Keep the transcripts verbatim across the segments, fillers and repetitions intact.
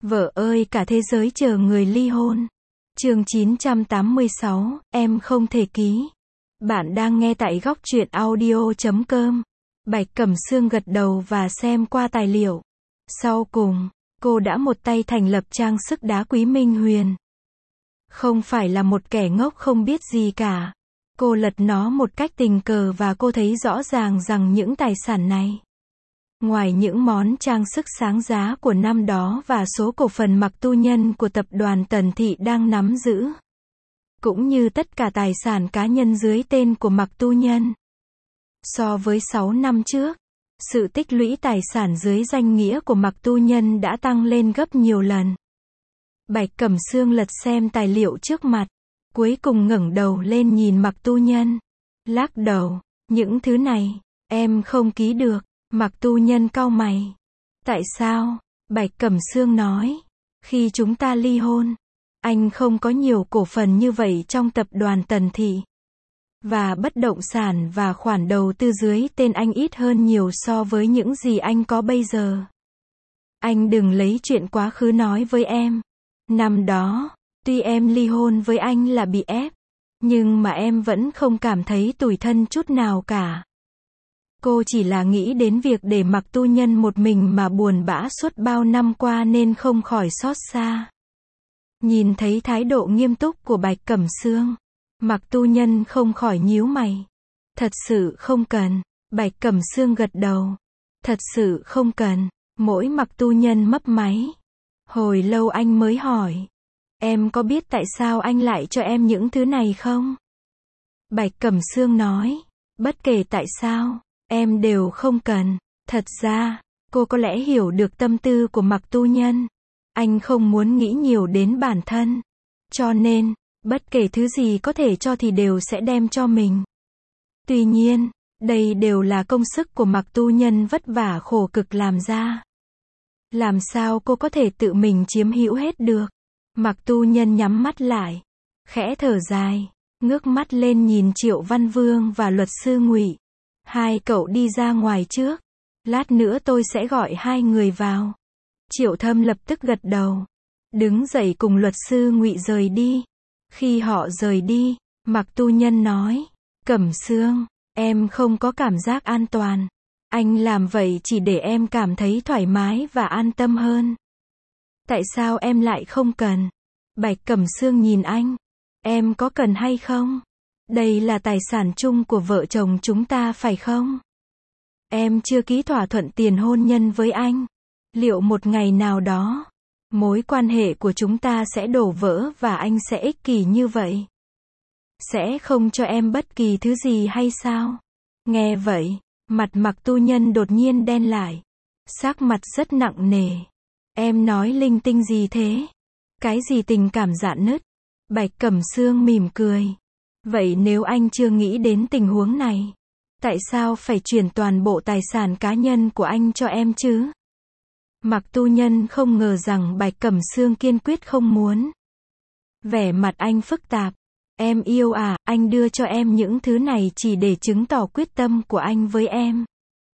Vợ ơi, cả thế giới chờ người ly hôn. Chương chín trăm tám mươi sáu, em không thể ký. Bạn đang nghe tại góc truyện audio chấm com. Bạch Cẩm Sương gật đầu và xem qua tài liệu. Sau cùng, cô đã một tay thành lập trang sức đá quý Minh Huyền. Không phải là một kẻ ngốc không biết gì cả. Cô lật nó một cách tình cờ và cô thấy rõ ràng rằng những tài sản này, ngoài những món trang sức sáng giá của năm đó và số cổ phần Mặc Tu Nhân của tập đoàn Tần Thị đang nắm giữ, cũng như tất cả tài sản cá nhân dưới tên của Mặc Tu Nhân, so với sáu năm trước, sự tích lũy tài sản dưới danh nghĩa của Mặc Tu Nhân đã tăng lên gấp nhiều lần. Bạch Cẩm Sương lật xem tài liệu trước mặt, cuối cùng ngẩng đầu lên nhìn Mặc Tu Nhân, lắc đầu, những thứ này, em không ký được. Mặc Tu Nhân cau mày. Tại sao? Bạch Cẩm Sương nói, khi chúng ta ly hôn, anh không có nhiều cổ phần như vậy trong tập đoàn Tần Thị. Và bất động sản và khoản đầu tư dưới tên anh ít hơn nhiều so với những gì anh có bây giờ. Anh đừng lấy chuyện quá khứ nói với em. Năm đó, tuy em ly hôn với anh là bị ép, nhưng mà em vẫn không cảm thấy tủi thân chút nào cả. Cô chỉ là nghĩ đến việc để Mặc Tu Nhân một mình mà buồn bã suốt bao năm qua nên không khỏi xót xa. Nhìn thấy thái độ nghiêm túc của Bạch Cẩm Sương, Mặc Tu Nhân không khỏi nhíu mày. Thật sự không cần. Bạch Cẩm Sương gật đầu. Thật sự không cần. Mỗi Mặc Tu Nhân mấp máy. Hồi lâu anh mới hỏi, em có biết tại sao anh lại cho em những thứ này không? Bạch Cẩm Sương nói, bất kể tại sao, em đều không cần. Thật ra, cô có lẽ hiểu được tâm tư của Mặc Tu Nhân. Anh không muốn nghĩ nhiều đến bản thân. Cho nên, bất kể thứ gì có thể cho thì đều sẽ đem cho mình. Tuy nhiên, đây đều là công sức của Mặc Tu Nhân vất vả khổ cực làm ra. Làm sao cô có thể tự mình chiếm hữu hết được? Mặc Tu Nhân nhắm mắt lại, khẽ thở dài, ngước mắt lên nhìn Triệu Văn Vương và luật sư Ngụy. Hai cậu đi ra ngoài trước. Lát nữa tôi sẽ gọi hai người vào. Triệu Thâm lập tức gật đầu. Đứng dậy cùng luật sư Ngụy rời đi. Khi họ rời đi, Mặc Tu Nhân nói, Cẩm Sương, em không có cảm giác an toàn. Anh làm vậy chỉ để em cảm thấy thoải mái và an tâm hơn. Tại sao em lại không cần? Bạch Cẩm Sương nhìn anh. Em có cần hay không? Đây là tài sản chung của vợ chồng chúng ta phải không? Em chưa ký thỏa thuận tiền hôn nhân với anh. Liệu một ngày nào đó, mối quan hệ của chúng ta sẽ đổ vỡ và anh sẽ ích kỷ như vậy? Sẽ không cho em bất kỳ thứ gì hay sao? Nghe vậy, mặt Mặc Tu Nhân đột nhiên đen lại. Sắc mặt rất nặng nề. Em nói linh tinh gì thế? Cái gì tình cảm rạn nứt? Bạch Cẩm Sương mỉm cười. Vậy nếu anh chưa nghĩ đến tình huống này, tại sao phải chuyển toàn bộ tài sản cá nhân của anh cho em chứ? Mặc Tu Nhân không ngờ rằng Bạch Cẩm Sương kiên quyết không muốn. Vẻ mặt anh phức tạp. Em yêu à, anh đưa cho em những thứ này chỉ để chứng tỏ quyết tâm của anh với em.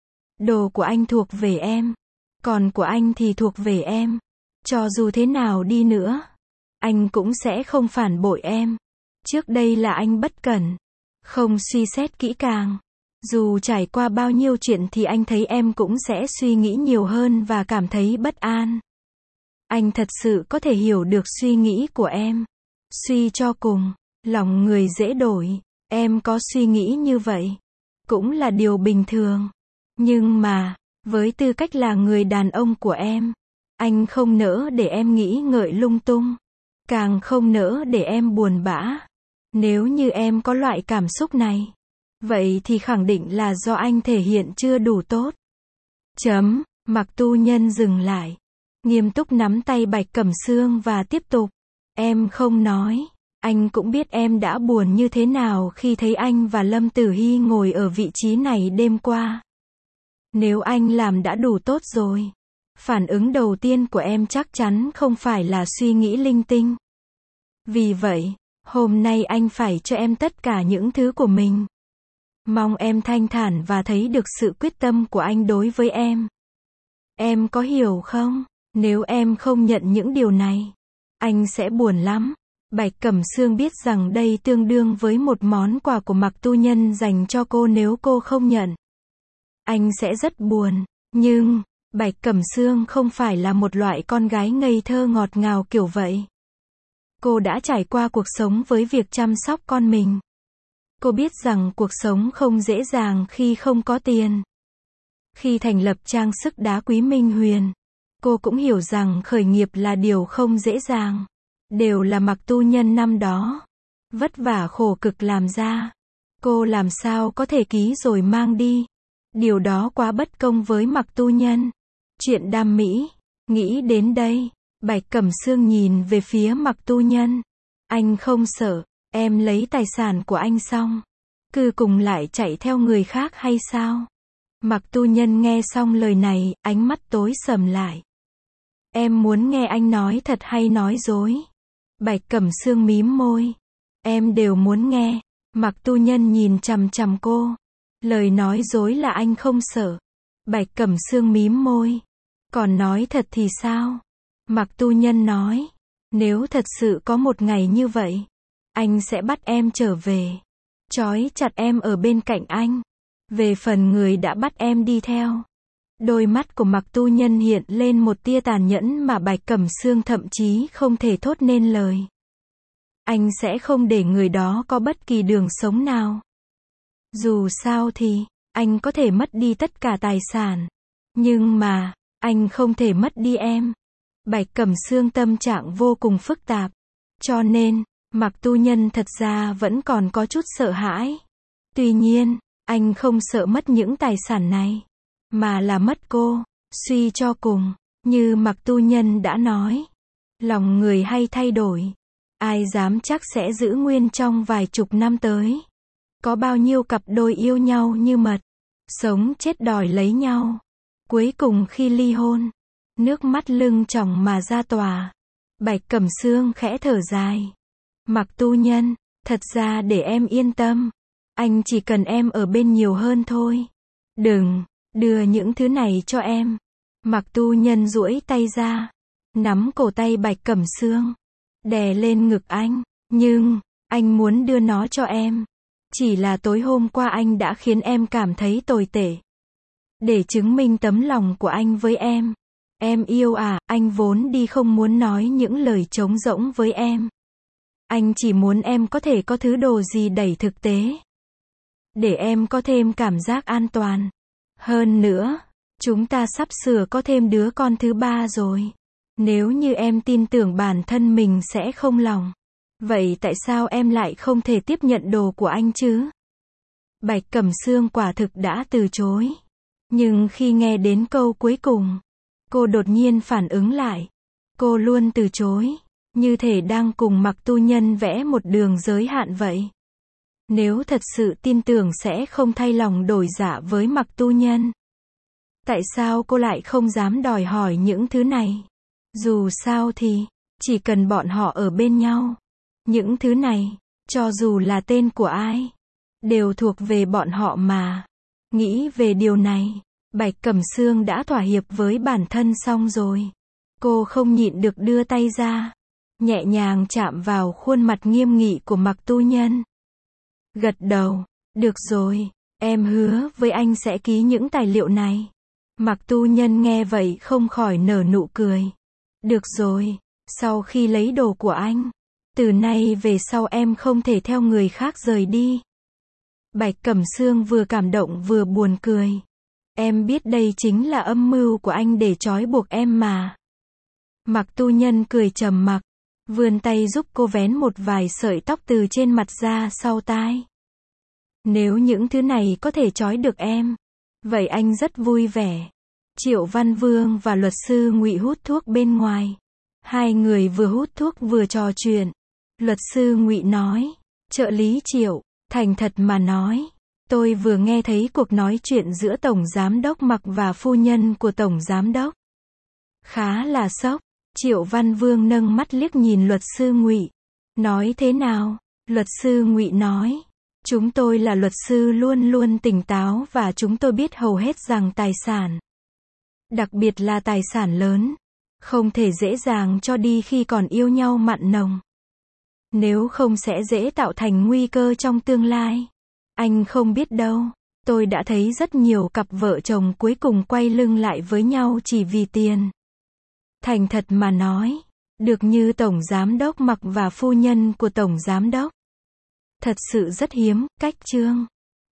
Đồ của anh thuộc về em, còn của anh thì thuộc về em. Cho dù thế nào đi nữa, anh cũng sẽ không phản bội em. Trước đây là anh bất cẩn, không suy xét kỹ càng. Dù trải qua bao nhiêu chuyện thì anh thấy em cũng sẽ suy nghĩ nhiều hơn và cảm thấy bất an. Anh thật sự có thể hiểu được suy nghĩ của em. Suy cho cùng, lòng người dễ đổi. Em có suy nghĩ như vậy, cũng là điều bình thường. Nhưng mà, với tư cách là người đàn ông của em, anh không nỡ để em nghĩ ngợi lung tung. Càng không nỡ để em buồn bã. Nếu như em có loại cảm xúc này, vậy thì khẳng định là do anh thể hiện chưa đủ tốt. Chấm. Mặc Tu Nhân dừng lại, nghiêm túc nắm tay Bạch Cẩm Sương và tiếp tục. Em không nói. Anh cũng biết em đã buồn như thế nào khi thấy anh và Lâm Tử Hy ngồi ở vị trí này đêm qua. Nếu anh làm đã đủ tốt rồi, phản ứng đầu tiên của em chắc chắn không phải là suy nghĩ linh tinh. Vì vậy, hôm nay anh phải cho em tất cả những thứ của mình. Mong em thanh thản và thấy được sự quyết tâm của anh đối với em. Em có hiểu không? Nếu em không nhận những điều này, anh sẽ buồn lắm. Bạch Cẩm Sương biết rằng đây tương đương với một món quà của Mạc Tu Nhân dành cho cô nếu cô không nhận. Anh sẽ rất buồn. Nhưng, Bạch Cẩm Sương không phải là một loại con gái ngây thơ ngọt ngào kiểu vậy. Cô đã trải qua cuộc sống với việc chăm sóc con mình. Cô biết rằng cuộc sống không dễ dàng khi không có tiền. Khi thành lập trang sức đá quý Minh Huyền, cô cũng hiểu rằng khởi nghiệp là điều không dễ dàng. Đều là Mạc Tu Nhân năm đó vất vả khổ cực làm ra. Cô làm sao có thể ký rồi mang đi. Điều đó quá bất công với Mạc Tu Nhân. Chuyện đam mỹ. Nghĩ đến đây, Bạch Cẩm Sương nhìn về phía Mạc Tu Nhân. Anh không sợ, em lấy tài sản của anh xong, cứ cùng lại chạy theo người khác hay sao? Mạc Tu Nhân nghe xong lời này, ánh mắt tối sầm lại. Em muốn nghe anh nói thật hay nói dối? Bạch Cẩm Sương mím môi. Em đều muốn nghe. Mạc Tu Nhân nhìn chằm chằm cô. Lời nói dối là anh không sợ. Bạch Cẩm Sương mím môi. Còn nói thật thì sao? Mạc Tu Nhân nói. Nếu thật sự có một ngày như vậy, anh sẽ bắt em trở về, trói chặt em ở bên cạnh anh. Về phần người đã bắt em đi theo. Đôi mắt của Mạc Tu Nhân hiện lên một tia tàn nhẫn mà Bạch Cẩm Sương thậm chí không thể thốt nên lời. Anh sẽ không để người đó có bất kỳ đường sống nào. Dù sao thì, anh có thể mất đi tất cả tài sản. Nhưng mà, anh không thể mất đi em. Bạch Cẩm Sương tâm trạng vô cùng phức tạp. Cho nên, Mạc Tu Nhân thật ra vẫn còn có chút sợ hãi. Tuy nhiên, anh không sợ mất những tài sản này, mà là mất cô. Suy cho cùng, như Mạc Tu Nhân đã nói, lòng người hay thay đổi. Ai dám chắc sẽ giữ nguyên trong vài chục năm tới. Có bao nhiêu cặp đôi yêu nhau như mật, sống chết đòi lấy nhau. Cuối cùng khi ly hôn, nước mắt lưng tròng mà ra tòa. Bạch Cẩm Sương khẽ thở dài. Mạc Tu Nhân, thật ra để em yên tâm, anh chỉ cần em ở bên nhiều hơn thôi. Đừng đưa những thứ này cho em. Mạc Tu Nhân duỗi tay ra, nắm cổ tay Bạch Cẩm Sương, đè lên ngực anh. Nhưng, anh muốn đưa nó cho em. Chỉ là tối hôm qua anh đã khiến em cảm thấy tồi tệ. Để chứng minh tấm lòng của anh với em. Em yêu à, anh vốn đi không muốn nói những lời trống rỗng với em. Anh chỉ muốn em có thể có thứ đồ gì đẩy thực tế. Để em có thêm cảm giác an toàn. Hơn nữa, chúng ta sắp sửa có thêm đứa con thứ ba rồi. Nếu như em tin tưởng bản thân mình sẽ không lòng, vậy tại sao em lại không thể tiếp nhận đồ của anh chứ? Bạch Cẩm Sương quả thực đã từ chối. Nhưng khi nghe đến câu cuối cùng, cô đột nhiên phản ứng lại. Cô luôn từ chối, như thể đang cùng Mạc Tu Nhân vẽ một đường giới hạn vậy. Nếu thật sự tin tưởng sẽ không thay lòng đổi dạ với Mạc Tu Nhân, tại sao cô lại không dám đòi hỏi những thứ này? Dù sao thì, chỉ cần bọn họ ở bên nhau, những thứ này, cho dù là tên của ai, đều thuộc về bọn họ mà. Nghĩ về điều này, Bạch Cẩm Sương đã thỏa hiệp với bản thân xong rồi. Cô không nhịn được đưa tay ra, nhẹ nhàng chạm vào khuôn mặt nghiêm nghị của Mạc Tu Nhân. Gật đầu, được rồi, em hứa với anh sẽ ký những tài liệu này. Mạc Tu Nhân nghe vậy không khỏi nở nụ cười. Được rồi, sau khi lấy đồ của anh, từ nay về sau em không thể theo người khác rời đi. Bạch Cẩm Sương vừa cảm động vừa buồn cười. Em biết đây chính là âm mưu của anh để trói buộc em mà. Mạc Tu Nhân cười trầm mặc, vươn tay giúp cô vén một vài sợi tóc từ trên mặt ra sau tai. Nếu những thứ này có thể trói được em, vậy anh rất vui vẻ. Triệu Văn Vương và luật sư Ngụy hút thuốc bên ngoài. Hai người vừa hút thuốc vừa trò chuyện. Luật sư Ngụy nói, trợ lý Triệu, thành thật mà nói, tôi vừa nghe thấy cuộc nói chuyện giữa Tổng Giám đốc Mạc và phu nhân của Tổng Giám đốc. Khá là sốc. Triệu Văn Vương nâng mắt liếc nhìn luật sư Ngụy. Nói thế nào? Luật sư Ngụy nói, chúng tôi là luật sư luôn luôn tỉnh táo và chúng tôi biết hầu hết rằng tài sản, đặc biệt là tài sản lớn, Không thể dễ dàng cho đi khi còn yêu nhau mặn nồng. Nếu không sẽ dễ tạo thành nguy cơ trong tương lai. Anh không biết đâu. Tôi đã thấy rất nhiều cặp vợ chồng cuối cùng quay lưng lại với nhau chỉ vì tiền. Thành thật mà nói, được như Tổng Giám đốc Mặc và phu nhân của Tổng Giám đốc. Thật sự rất hiếm, cách chương.